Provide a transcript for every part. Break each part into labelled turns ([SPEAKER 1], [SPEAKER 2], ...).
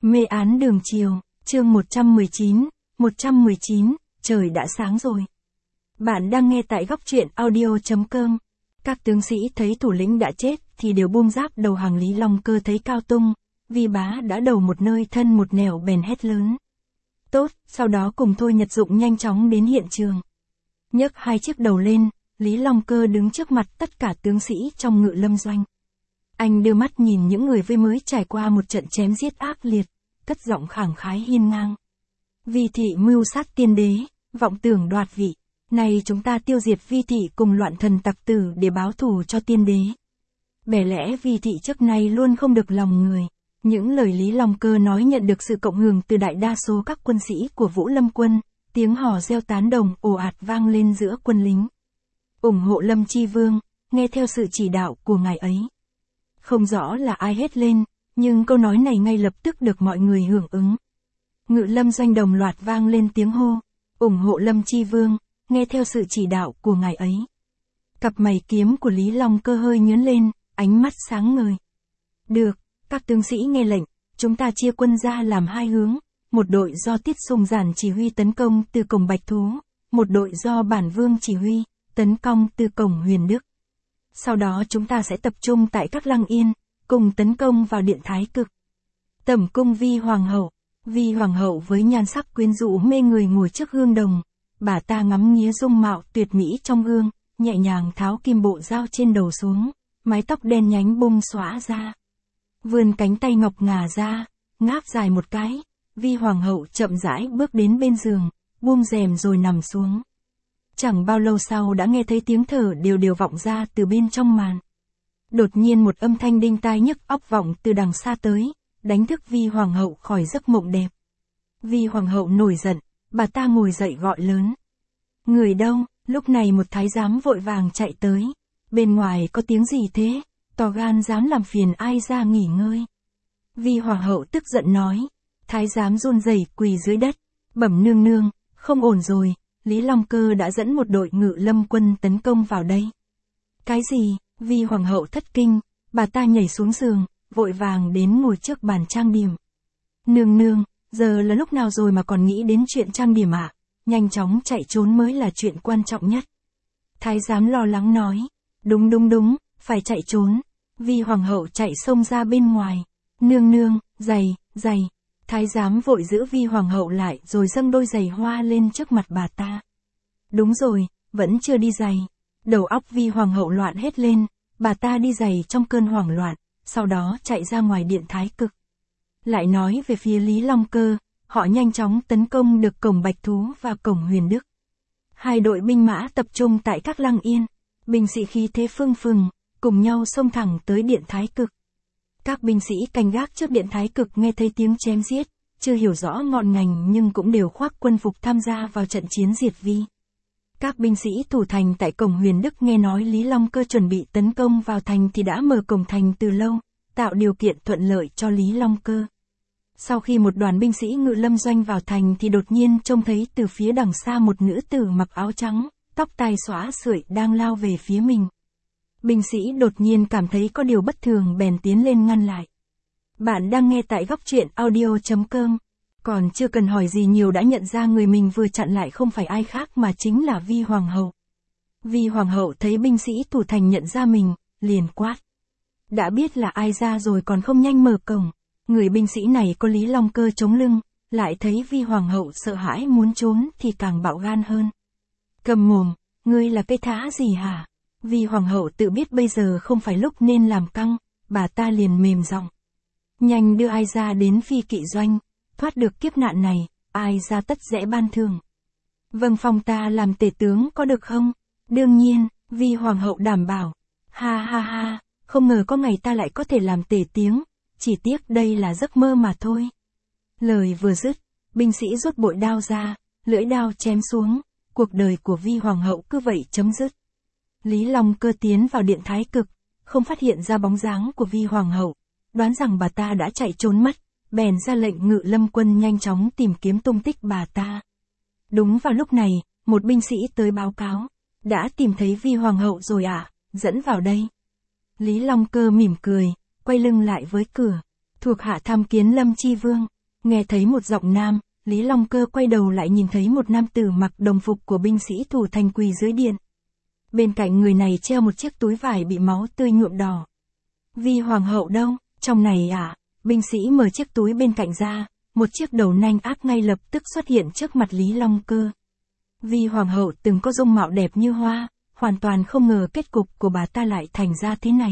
[SPEAKER 1] Mê án đường chiều, chương 119, trời đã sáng rồi. Bạn đang nghe tại góc truyện audio.com. Các tướng sĩ thấy thủ lĩnh đã chết thì đều buông giáp đầu hàng. Lý Long Cơ thấy Cao Tung, Vi Bá đã đầu một nơi thân một nẻo bèn hét lớn. Tốt, sau đó cùng Thôi Nhật Dụng nhanh chóng đến hiện trường. Nhấc hai chiếc đầu lên, Lý Long Cơ đứng trước mặt tất cả tướng sĩ trong Ngự Lâm doanh. Anh đưa mắt nhìn những người vừa mới trải qua một trận chém giết ác liệt, cất giọng khẳng khái hiên ngang. Vi thị mưu sát tiên đế, vọng tưởng đoạt vị, nay chúng ta tiêu diệt Vi thị cùng loạn thần tặc tử để báo thù cho tiên đế. Bẻ lẽ Vi thị trước nay luôn không được lòng người. Những lời Lý Long Cơ nói nhận được sự cộng hưởng từ đại đa số các quân sĩ của Vũ Lâm quân, tiếng hò reo tán đồng ồ ạt vang lên giữa quân lính. Ủng hộ Lâm Chi Vương, nghe theo sự chỉ đạo của ngài ấy. Không rõ là ai hét lên, nhưng câu nói này ngay lập tức được mọi người hưởng ứng. Ngự Lâm doanh đồng loạt vang lên tiếng hô, ủng hộ Lâm Chi Vương, nghe theo sự chỉ đạo của ngài ấy. Cặp mày kiếm của Lý Long Cơ hơi nhướng lên, ánh mắt sáng ngời. Được, các tướng sĩ nghe lệnh, chúng ta chia quân ra làm hai hướng, một đội do Tiết Sùng Giản chỉ huy tấn công từ cổng Bạch Thú, một đội do Bản Vương chỉ huy, tấn công từ cổng Huyền Đức. Sau đó chúng ta sẽ tập trung tại các lăng yên, cùng tấn công vào Điện Thái Cực. Tẩm cung Vi Hoàng hậu với nhan sắc quyến rũ mê người ngồi trước gương đồng, bà ta ngắm nghía dung mạo tuyệt mỹ trong gương, nhẹ nhàng tháo kim bộ dao trên đầu xuống, mái tóc đen nhánh bung xõa ra. Vươn cánh tay ngọc ngà ra, ngáp dài một cái, Vi Hoàng hậu chậm rãi bước đến bên giường, buông rèm rồi nằm xuống. Chẳng bao lâu sau đã nghe thấy tiếng thở đều đều vọng ra từ bên trong màn. Đột nhiên một âm thanh đinh tai nhức óc vọng từ đằng xa tới, đánh thức Vi Hoàng hậu khỏi giấc mộng đẹp. Vi Hoàng hậu nổi giận, bà ta ngồi dậy gọi lớn. Người đâu? Lúc này một thái giám vội vàng chạy tới. Bên ngoài có tiếng gì thế? To gan dám làm phiền ai ra nghỉ ngơi? Vi Hoàng hậu tức giận nói. Thái giám run rẩy quỳ dưới đất, bẩm nương nương, không ổn rồi. Lý Long Cơ đã dẫn một đội Ngự Lâm quân tấn công vào đây. Cái gì? Vi Hoàng hậu thất kinh, bà ta nhảy xuống giường, vội vàng đến ngồi trước bàn trang điểm. Nương nương, giờ là lúc nào rồi mà còn nghĩ đến chuyện trang điểm ạ? Nhanh chóng chạy trốn mới là chuyện quan trọng nhất. Thái giám lo lắng nói. Đúng, phải chạy trốn. Vi Hoàng hậu chạy xông ra bên ngoài. Nương nương, giày. Thái giám vội giữ Vi Hoàng hậu lại rồi dâng đôi giày hoa lên trước mặt bà ta. Đúng rồi, vẫn chưa đi giày. Đầu óc Vi Hoàng hậu loạn hết lên, bà ta đi giày trong cơn hoảng loạn, sau đó chạy ra ngoài Điện Thái Cực. Lại nói về phía Lý Long Cơ, họ nhanh chóng tấn công được cổng Bạch Thú và cổng Huyền Đức. Hai đội binh mã tập trung tại các lăng yên, binh sĩ khí thế phưng phừng, cùng nhau xông thẳng tới Điện Thái Cực. Các binh sĩ canh gác trước Điện Thái Cực nghe thấy tiếng chém giết, chưa hiểu rõ ngọn ngành nhưng cũng đều khoác quân phục tham gia vào trận chiến diệt Vi. Các binh sĩ thủ thành tại cổng Huyền Đức nghe nói Lý Long Cơ chuẩn bị tấn công vào thành thì đã mở cổng thành từ lâu, tạo điều kiện thuận lợi cho Lý Long Cơ. Sau khi một đoàn binh sĩ Ngự Lâm doanh vào thành thì đột nhiên trông thấy từ phía đằng xa một nữ tử mặc áo trắng, tóc tai xõa sưởi đang lao về phía mình. Binh sĩ đột nhiên cảm thấy có điều bất thường bèn tiến lên ngăn lại. Bạn đang nghe tại góc truyện audio.com. Còn chưa cần hỏi gì nhiều đã nhận ra người mình vừa chặn lại không phải ai khác mà chính là Vi Hoàng hậu. Vi Hoàng hậu thấy binh sĩ thủ thành nhận ra mình, liền quát. Đã biết là ai ra rồi còn không nhanh mở cổng. Người binh sĩ này có Lý Long Cơ chống lưng, lại thấy Vi Hoàng hậu sợ hãi muốn trốn thì càng bạo gan hơn. Cầm mồm, ngươi là cái thá gì hả? Vi Hoàng hậu tự biết bây giờ không phải lúc nên làm căng, bà ta liền mềm giọng. Nhanh đưa ai ra đến Phi Kỵ doanh, thoát được kiếp nạn này, ai ra tất dễ ban thưởng. Vâng, phong ta làm tể tướng có được không? Đương nhiên, Vi Hoàng hậu đảm bảo. Ha, không ngờ có ngày ta lại có thể làm tể tướng, chỉ tiếc đây là giấc mơ mà thôi. Lời vừa dứt, binh sĩ rút bội đao ra, lưỡi đao chém xuống, cuộc đời của Vi Hoàng hậu cứ vậy chấm dứt. Lý Long Cơ tiến vào Điện Thái Cực, không phát hiện ra bóng dáng của Vi Hoàng hậu, đoán rằng bà ta đã chạy trốn mất, bèn ra lệnh Ngự Lâm quân nhanh chóng tìm kiếm tung tích bà ta. Đúng vào lúc này, một binh sĩ tới báo cáo, đã tìm thấy Vi Hoàng hậu rồi ạ, dẫn vào đây. Lý Long Cơ mỉm cười, quay lưng lại với cửa, thuộc hạ tham kiến Lâm Chi Vương. Nghe thấy một giọng nam, Lý Long Cơ quay đầu lại nhìn thấy một nam tử mặc đồng phục của binh sĩ thủ thành quỳ dưới điện. Bên cạnh người này treo một chiếc túi vải bị máu tươi nhuộm đỏ. Vi hoàng hậu đâu, trong này à? Binh sĩ mở chiếc túi bên cạnh ra, một chiếc đầu nanh ác ngay lập tức xuất hiện trước mặt Lý Long Cơ. Vi hoàng hậu từng có dung mạo đẹp như hoa, hoàn toàn không ngờ kết cục của bà ta lại thành ra thế này.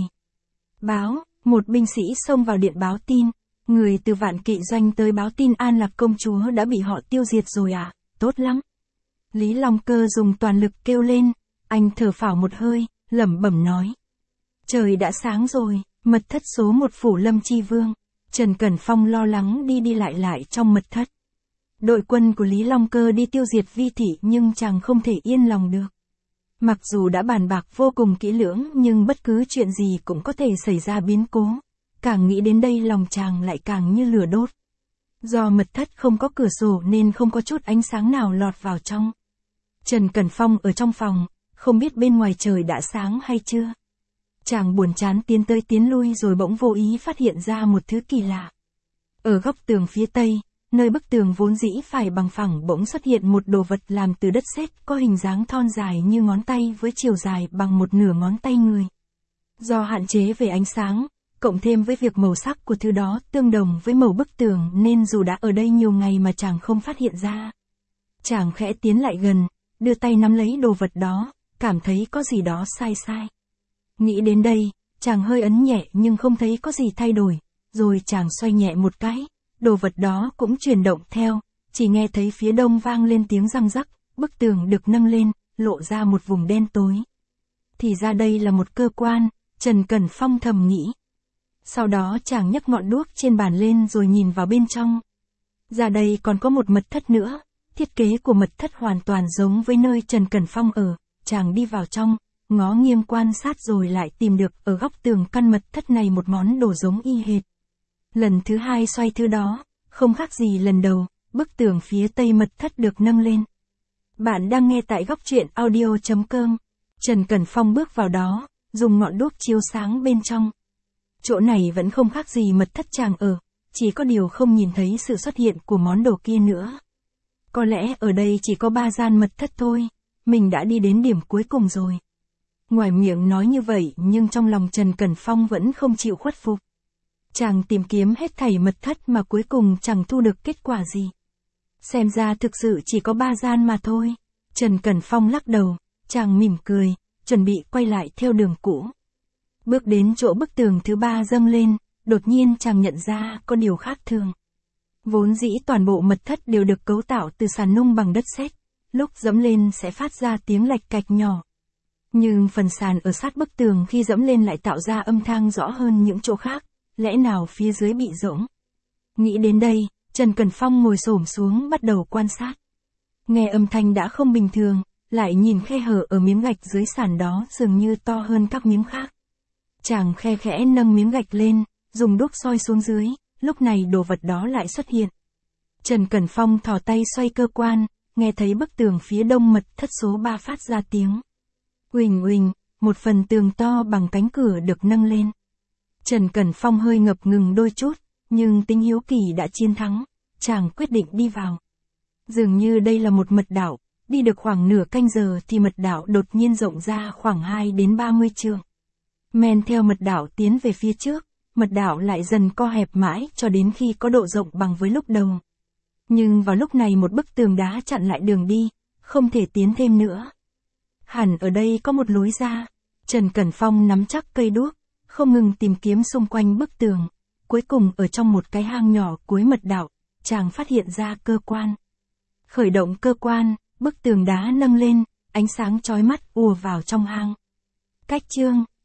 [SPEAKER 1] Báo, một binh sĩ xông vào điện báo tin, người từ Vạn Kỵ doanh tới báo tin An Lạc công chúa đã bị họ tiêu diệt rồi à, tốt lắm. Lý Long Cơ dùng toàn lực kêu lên, anh thở phào một hơi, lẩm bẩm nói. Trời đã sáng rồi, mật thất số 1 phủ Lâm Chi Vương. Trần Cẩn Phong lo lắng đi lại trong mật thất. Đội quân của Lý Long Cơ đi tiêu diệt Vi thị nhưng chàng không thể yên lòng được. Mặc dù đã bàn bạc vô cùng kỹ lưỡng nhưng bất cứ chuyện gì cũng có thể xảy ra biến cố. Càng nghĩ đến đây lòng chàng lại càng như lửa đốt. Do mật thất không có cửa sổ nên không có chút ánh sáng nào lọt vào trong. Trần Cẩn Phong ở trong phòng, không biết bên ngoài trời đã sáng hay chưa. Chàng buồn chán tiến tới tiến lui rồi bỗng vô ý phát hiện ra một thứ kỳ lạ. Ở góc tường phía tây, nơi bức tường vốn dĩ phải bằng phẳng bỗng xuất hiện một đồ vật làm từ đất sét có hình dáng thon dài như ngón tay với chiều dài bằng một nửa ngón tay người. Do hạn chế về ánh sáng, cộng thêm với việc màu sắc của thứ đó tương đồng với màu bức tường nên dù đã ở đây nhiều ngày mà chàng không phát hiện ra. Chàng khẽ tiến lại gần, đưa tay nắm lấy đồ vật đó, cảm thấy có gì đó sai. Nghĩ đến đây, chàng hơi ấn nhẹ nhưng không thấy có gì thay đổi, rồi chàng xoay nhẹ một cái, đồ vật đó cũng chuyển động theo, chỉ nghe thấy phía đông vang lên tiếng răng rắc, bức tường được nâng lên, lộ ra một vùng đen tối. Thì ra đây là một cơ quan, Trần Cẩn Phong thầm nghĩ. Sau đó chàng nhấc ngọn đuốc trên bàn lên rồi nhìn vào bên trong. Ra đây còn có một mật thất nữa, thiết kế của mật thất hoàn toàn giống với nơi Trần Cẩn Phong ở, chàng đi vào trong. Ngó nghiêng quan sát rồi lại tìm được ở góc tường căn mật thất này một món đồ giống y hệt. Lần thứ hai xoay thứ đó, không khác gì lần đầu, bức tường phía tây mật thất được nâng lên. Bạn đang nghe tại góc truyện audio.com. Trần Cẩn Phong bước vào đó, dùng ngọn đuốc chiếu sáng bên trong. Chỗ này vẫn không khác gì mật thất chàng ở, chỉ có điều không nhìn thấy sự xuất hiện của món đồ kia nữa. Có lẽ ở đây chỉ có 3 gian mật thất thôi, mình đã đi đến điểm cuối cùng rồi. Ngoài miệng nói như vậy nhưng trong lòng Trần Cẩn Phong vẫn không chịu khuất phục. Chàng tìm kiếm hết thảy mật thất mà cuối cùng chẳng thu được kết quả gì. Xem ra thực sự chỉ có 3 gian mà thôi. Trần Cẩn Phong lắc đầu, chàng mỉm cười, chuẩn bị quay lại theo đường cũ. Bước đến chỗ bức tường thứ 3 dâng lên, đột nhiên chàng nhận ra có điều khác thường. Vốn dĩ toàn bộ mật thất đều được cấu tạo từ sàn nung bằng đất sét, lúc dẫm lên sẽ phát ra tiếng lạch cạch nhỏ. Nhưng phần sàn ở sát bức tường khi dẫm lên lại tạo ra âm thanh rõ hơn những chỗ khác, lẽ nào phía dưới bị rỗng. Nghĩ đến đây, Trần Cẩn Phong ngồi xổm xuống bắt đầu quan sát. Nghe âm thanh đã không bình thường, lại nhìn khe hở ở miếng gạch dưới sàn đó dường như to hơn các miếng khác. Chàng khe khẽ nâng miếng gạch lên, dùng đuốc soi xuống dưới, lúc này đồ vật đó lại xuất hiện. Trần Cẩn Phong thò tay xoay cơ quan, nghe thấy bức tường phía đông mật thất số 3 phát ra tiếng. Uỳnh uỳnh, một phần tường to bằng cánh cửa được nâng lên. Trần Cẩn Phong hơi ngập ngừng đôi chút, nhưng tính hiếu kỳ đã chiến thắng, chàng quyết định đi vào. Dường như đây là một mật đạo, đi được khoảng nửa canh giờ thì mật đạo đột nhiên rộng ra khoảng 2 đến 30 trượng. Men theo mật đạo tiến về phía trước, mật đạo lại dần co hẹp mãi cho đến khi có độ rộng bằng với lúc đầu. Nhưng vào lúc này một bức tường đá chặn lại đường đi, không thể tiến thêm nữa. Hẳn ở đây có một lối ra. Trần Cẩn Phong nắm chắc cây đuốc, không ngừng tìm kiếm xung quanh bức tường. Cuối cùng ở trong một cái hang nhỏ cuối mật đạo, chàng phát hiện ra cơ quan. Khởi động cơ quan, bức tường đá nâng lên, ánh sáng chói mắt ùa vào trong hang. Cách chương